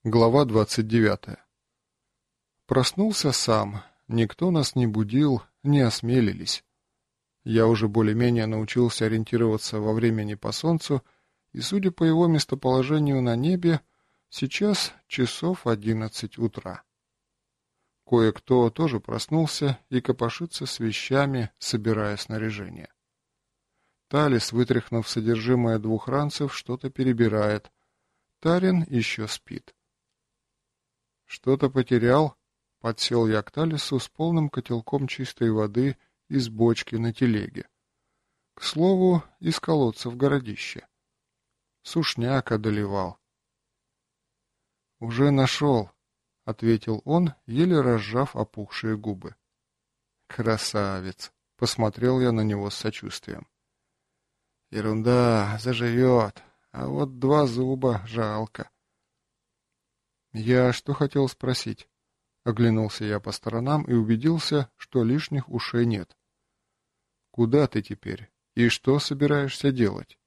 Глава 29. Проснулся сам. Никто нас не будил, не осмелились. Я уже более-менее научился ориентироваться во времени по солнцу, и, судя по его местоположению на небе, сейчас часов 11 утра. Кое-кто тоже проснулся и копошится с вещами, собирая снаряжение. Талис, вытряхнув содержимое 2 ранцев, что-то перебирает. Тарин еще спит. «Что-то потерял?» — подсел я к Талису с полным котелком чистой воды из бочки на телеге. К слову, из колодца в городище. Сушняк одолевал. «Уже нашел», — ответил он, еле разжав опухшие губы. «Красавец!» — посмотрел я на него с сочувствием. «Ерунда, заживет, а вот 2 зуба жалко». «Я что хотел спросить?» Оглянулся я по сторонам и убедился, что лишних ушей нет. «Куда ты теперь? И что собираешься делать?»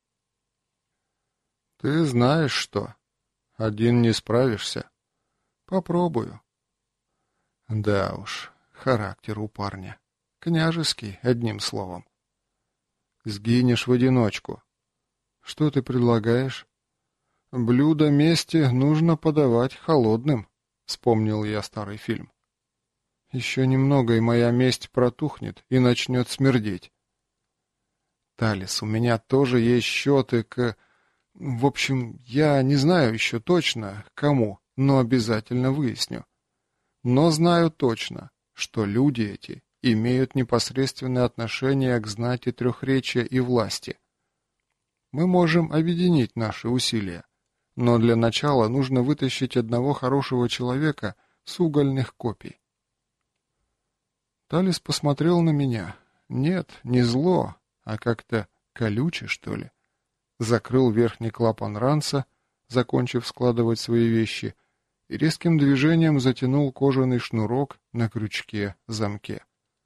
«Ты знаешь что. Один не справишься. Попробую». Да уж, характер у парня. Княжеский, одним словом. «Сгинешь в одиночку. Что ты предлагаешь?» «Блюдо мести нужно подавать холодным», — вспомнил я старый фильм. «Еще немного, и моя месть протухнет и начнет смердеть». «Талис, у меня тоже есть счеты к... В общем, я не знаю еще точно, к кому, но обязательно выясню. Но знаю точно, что люди эти имеют непосредственное отношение к знати Трехречия и власти. Мы можем объединить наши усилия. Но для начала нужно вытащить одного хорошего человека с угольных копий. Талис посмотрел на меня. Нет, не зло, а как-то колюче, что ли. Закрыл верхний клапан ранца, закончив складывать свои вещи, и резким движением затянул кожаный шнурок на крючке-замке.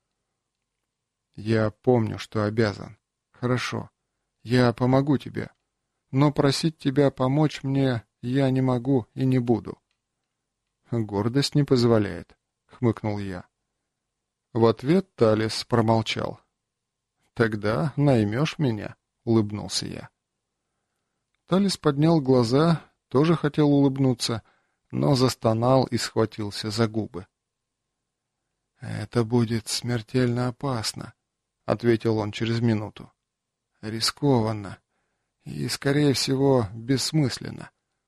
«Я помню, что обязан. Хорошо. Я помогу тебе. Но просить тебя помочь мне я не могу и не буду». «Гордость не позволяет», — хмыкнул я. В ответ Талис промолчал. «Тогда наймешь меня», — улыбнулся я. Талис поднял глаза, тоже хотел улыбнуться, но застонал и схватился за губы. «Это будет смертельно опасно», — ответил он через минуту. «Рискованно. И, скорее всего, бессмысленно».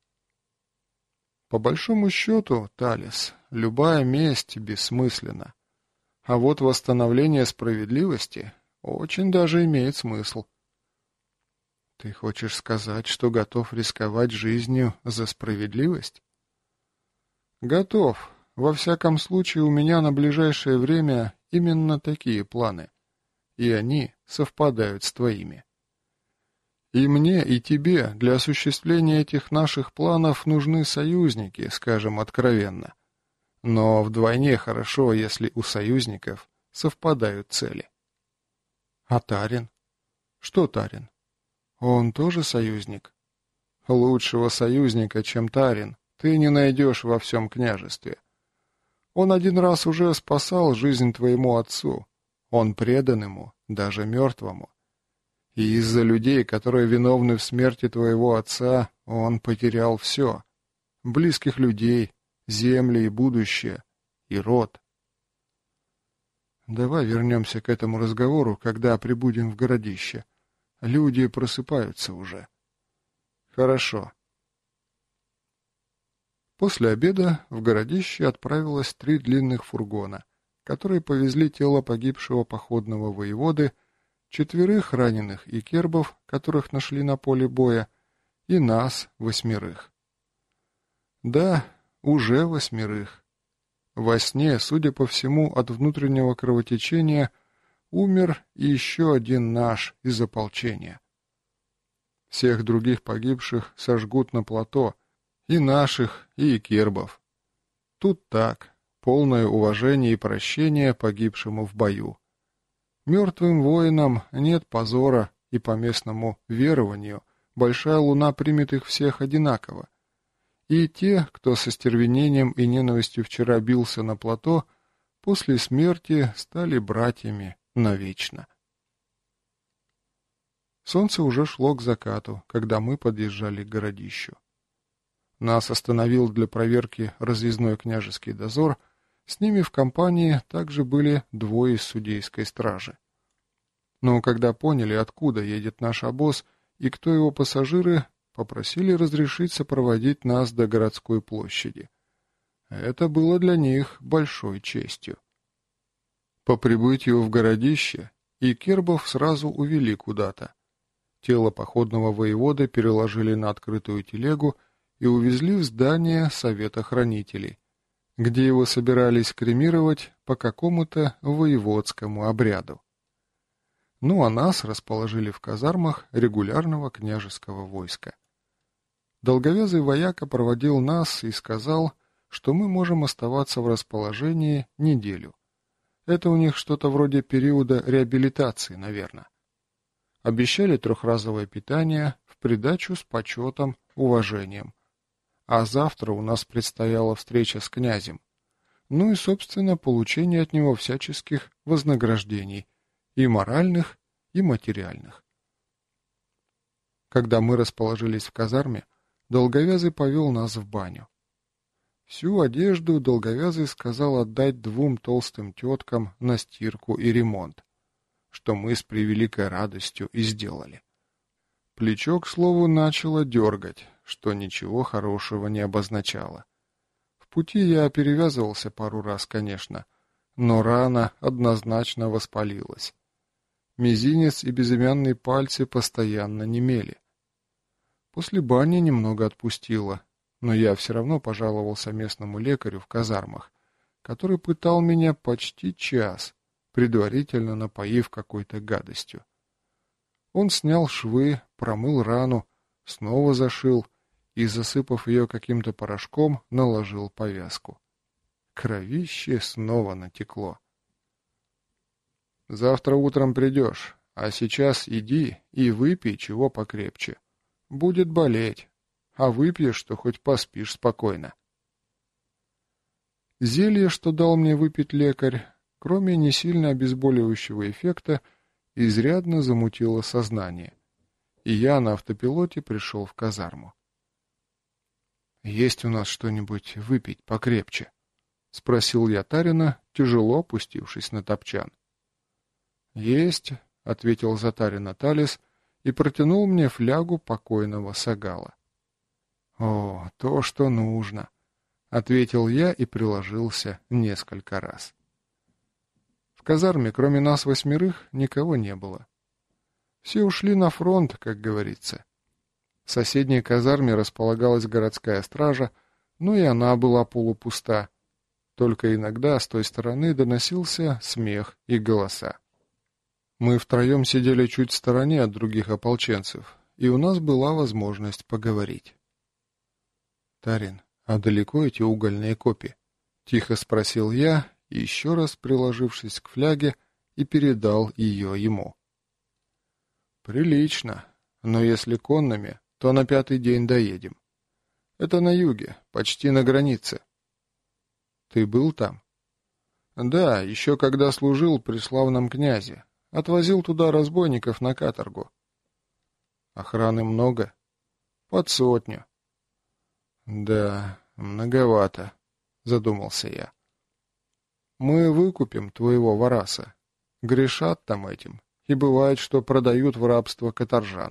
По большому счету, Талис, любая месть бессмысленна. А вот восстановление справедливости очень даже имеет смысл. Ты хочешь сказать, что готов рисковать жизнью за справедливость? Готов. Во всяком случае, у меня на ближайшее время именно такие планы. И они совпадают с твоими. И мне, и тебе для осуществления этих наших планов нужны союзники, скажем откровенно. Но вдвойне хорошо, если у союзников совпадают цели. А Тарин? Что Тарин? Он тоже союзник? Лучшего союзника, чем Тарин, ты не найдешь во всем княжестве. Он один раз уже спасал жизнь твоему отцу. Он предан ему, даже мертвому. И из-за людей, которые виновны в смерти твоего отца, он потерял все. Близких людей, земли и будущее, и род. Давай вернемся к этому разговору, когда прибудем в городище. Люди просыпаются уже. Хорошо. После обеда в городище отправилось 3 длинных фургона, которые повезли тело погибшего походного воеводы, 4 раненых икербов, которых нашли на поле боя, и нас 8. Да, уже 8. Во сне, судя по всему, от внутреннего кровотечения умер и еще один наш из ополчения. Всех других погибших сожгут на плато, и наших, и икербов. Тут так, полное уважение и прощение погибшему в бою. Мертвым воинам нет позора, и по местному верованию большая луна примет их всех одинаково. И те, кто со стервенением и ненавистью вчера бился на плато, после смерти стали братьями навечно. Солнце уже шло к закату, когда мы подъезжали к городищу. Нас остановил для проверки разъездной княжеский дозор, с ними в компании также были двое из судейской стражи. Но когда поняли, откуда едет наш обоз и кто его пассажиры, попросили разрешить сопроводить нас до городской площади. Это было для них большой честью. По прибытию в городище и кербов сразу увели куда-то. Тело походного воеводы переложили на открытую телегу и увезли в здание Совета Хранителей, где его собирались кремировать по какому-то воеводскому обряду. Ну а нас расположили в казармах регулярного княжеского войска. Долговязый вояка проводил нас и сказал, что мы можем оставаться в расположении неделю. Это у них что-то вроде периода реабилитации, наверное. Обещали трехразовое питание в придачу с почетом, уважением. А завтра у нас предстояла встреча с князем. Ну и, собственно, получение от него всяческих вознаграждений, и моральных, и материальных. Когда мы расположились в казарме, Долговязый повел нас в баню. Всю одежду Долговязый сказал отдать двум толстым теткам на стирку и ремонт, что мы с превеликой радостью и сделали. Плечо, к слову, начало дергать, что ничего хорошего не обозначало. В пути я перевязывался пару раз, конечно, но рана однозначно воспалилась. Мизинец и безымянные пальцы постоянно немели. После бани немного отпустило, но я все равно пожаловался местному лекарю в казармах, который пытал меня почти час, предварительно напоив какой-то гадостью. Он снял швы, промыл рану, снова зашил и, засыпав ее каким-то порошком, наложил повязку. Кровище снова натекло. «Завтра утром придешь, а сейчас иди и выпей чего покрепче. Будет болеть, а выпьешь, что хоть поспишь спокойно». Зелье, что дал мне выпить лекарь, кроме не сильно обезболивающего эффекта, изрядно замутило сознание, и я на автопилоте пришел в казарму. «Есть у нас что-нибудь выпить покрепче?» — спросил я Тарина, тяжело опустившись на топчан. «Есть», — ответил Затарин Аталис и протянул мне флягу покойного Сагала. «О, то, что нужно», — ответил я и приложился несколько раз. В казарме, кроме нас 8, никого не было. Все ушли на фронт, как говорится. В соседней казарме располагалась городская стража, но и она была полупуста. Только иногда с той стороны доносился смех и голоса. Мы втроем сидели чуть в стороне от других ополченцев, и у нас была возможность поговорить. «Тарин, а далеко эти угольные копи?» — тихо спросил я, еще раз приложившись к фляге, и передал ее ему. «Прилично, но если конными, то на 5-й день доедем. Это на юге, почти на границе». «Ты был там?» «Да, еще когда служил при славном князе. Отвозил туда разбойников на каторгу». «Охраны много?» «Под 100». «Да, многовато», — задумался я. «Мы выкупим твоего вараса. Грешат там этим, и бывает, что продают в рабство каторжан».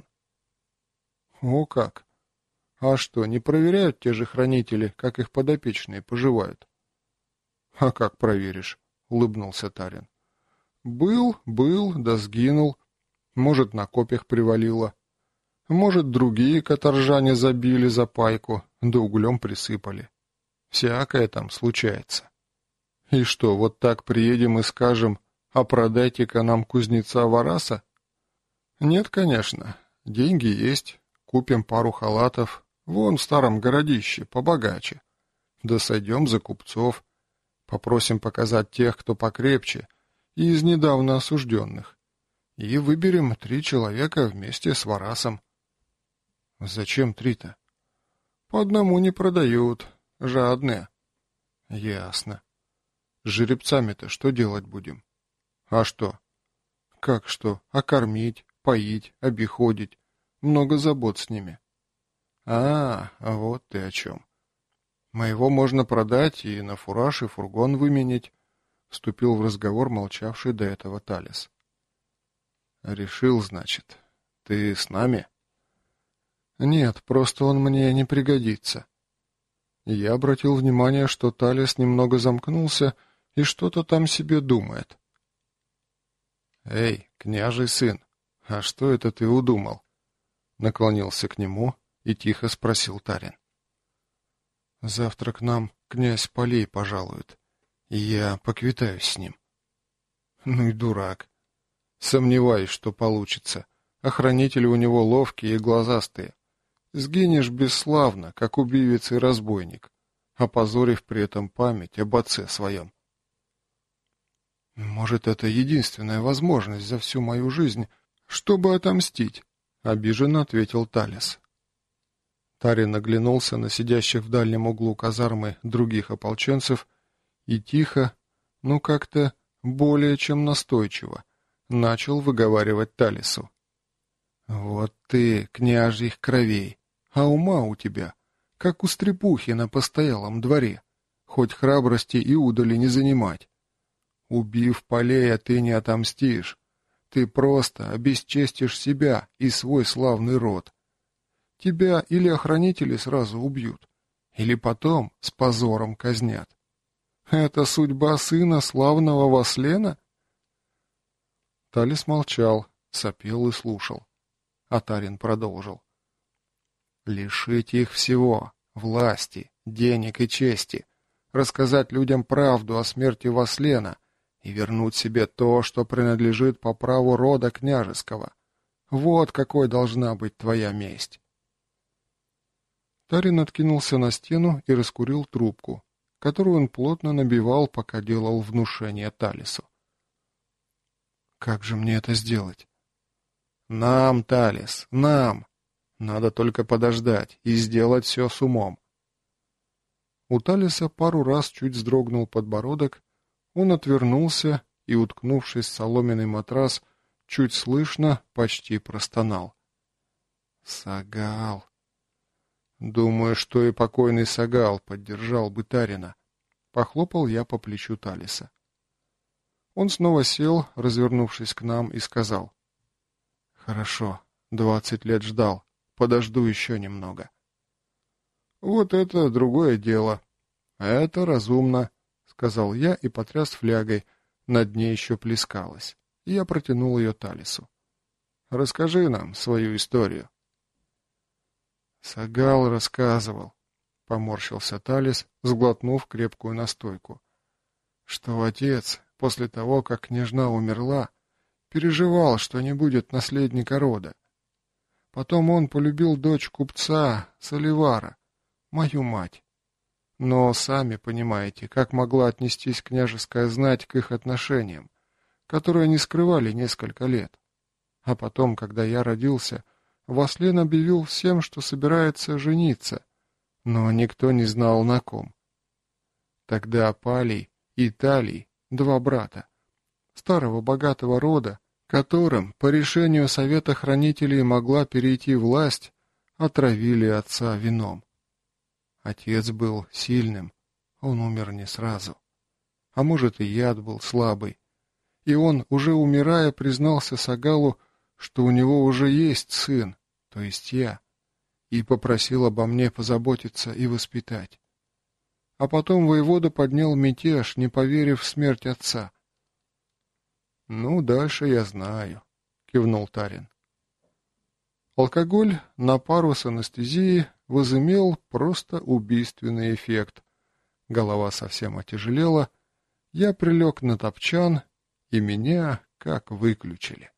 «О как! А что, не проверяют те же хранители, как их подопечные поживают?» «А как проверишь?» — улыбнулся Тарин. «Был, да сгинул. Может, на копьях привалило. Может, другие каторжане забили за пайку, да углем присыпали. Всякое там случается. И что, вот так приедем и скажем, а продайте-ка нам кузнеца Вараса? Нет, конечно. Деньги есть. Купим пару халатов. Вон в старом городище, побогаче. Да сойдем за купцов. Попросим показать тех, кто покрепче, и из недавно осужденных. И выберем 3 человека вместе с Варасом». «Зачем 3-то?» По одному не продают. Жадные. Ясно. С жеребцами-то что делать будем? А что? Как что? А кормить, поить, обиходить. Много забот с ними. Вот ты о чем. Моего можно продать и на фураж, и фургон выменить, вступил в разговор молчавший до этого Талис. Решил, значит. Ты с нами? Нет, просто он мне не пригодится. Я обратил внимание, что Талис немного замкнулся и что-то там себе думает. «Эй, княжий сын, а что это ты удумал?» Наклонился к нему и тихо спросил Тарин. «Завтра к нам князь Полей пожалует, и я поквитаюсь с ним». «Ну и дурак. Сомневаюсь, что получится. Охранители у него ловкие и глазастые. Сгинешь бесславно, как убивец и разбойник, опозорив при этом память об отце своем». «Может, это единственная возможность за всю мою жизнь, чтобы отомстить?» — обиженно ответил Талис. Тарин оглянулся на сидящих в дальнем углу казармы других ополченцев и тихо, но как-то более чем настойчиво, начал выговаривать Талису. «Вот ты, княжьих кровей, а ума у тебя, как у стрепухи на постоялом дворе, хоть храбрости и удали не занимать. Убив Полея, ты не отомстишь. Ты просто обесчестишь себя и свой славный род. Тебя или охранители сразу убьют, или потом с позором казнят. Это судьба сына славного Васлена?» Талис молчал, сопел и слушал. А Тарин продолжил. «Лишить их всего — власти, денег и чести, рассказать людям правду о смерти Васлена и вернуть себе то, что принадлежит по праву рода княжеского. Вот какой должна быть твоя месть». Тарин откинулся на стену и раскурил трубку, которую он плотно набивал, пока делал внушение Талису. «Как же мне это сделать?» «Нам, Талис, нам! Надо только подождать и сделать все с умом». У Талиса пару раз чуть вздрогнул подбородок, он отвернулся и, уткнувшись в соломенный матрас, чуть слышно, почти простонал. «Сагал!» «Думаю, что и покойный Сагал поддержал бы Тарина», — похлопал я по плечу Талиса. Он снова сел, развернувшись к нам, и сказал. «Хорошо, 20 лет ждал, подожду еще немного». «Вот это другое дело. Это разумно», — сказал я и потряс флягой, на дне еще плескалось. Я протянул ее Талису. «Расскажи нам свою историю». «Сагал рассказывал», — поморщился Талис, сглотнув крепкую настойку, «что отец, после того, как княжна умерла, переживал, что не будет наследника рода. Потом он полюбил дочь купца Соливара, мою мать. Но сами понимаете, как могла отнестись княжеская знать к их отношениям, которые не скрывали несколько лет. А потом, когда я родился, Васлен объявил всем, что собирается жениться, но никто не знал на ком. Тогда Палий и Талий, два брата, старого богатого рода, которым по решению Совета Хранителей могла перейти власть, отравили отца вином. Отец был сильным, он умер не сразу. А может, и яд был слабый. И он, уже умирая, признался Сагалу, что у него уже есть сын, то есть я, и попросил обо мне позаботиться и воспитать. А потом воевода поднял мятеж, не поверив в смерть отца. «Ну, дальше я знаю», — кивнул Тарин. Алкоголь на пару с анестезией возымел просто убийственный эффект. Голова совсем отяжелела, я прилег на топчан, и меня как выключили.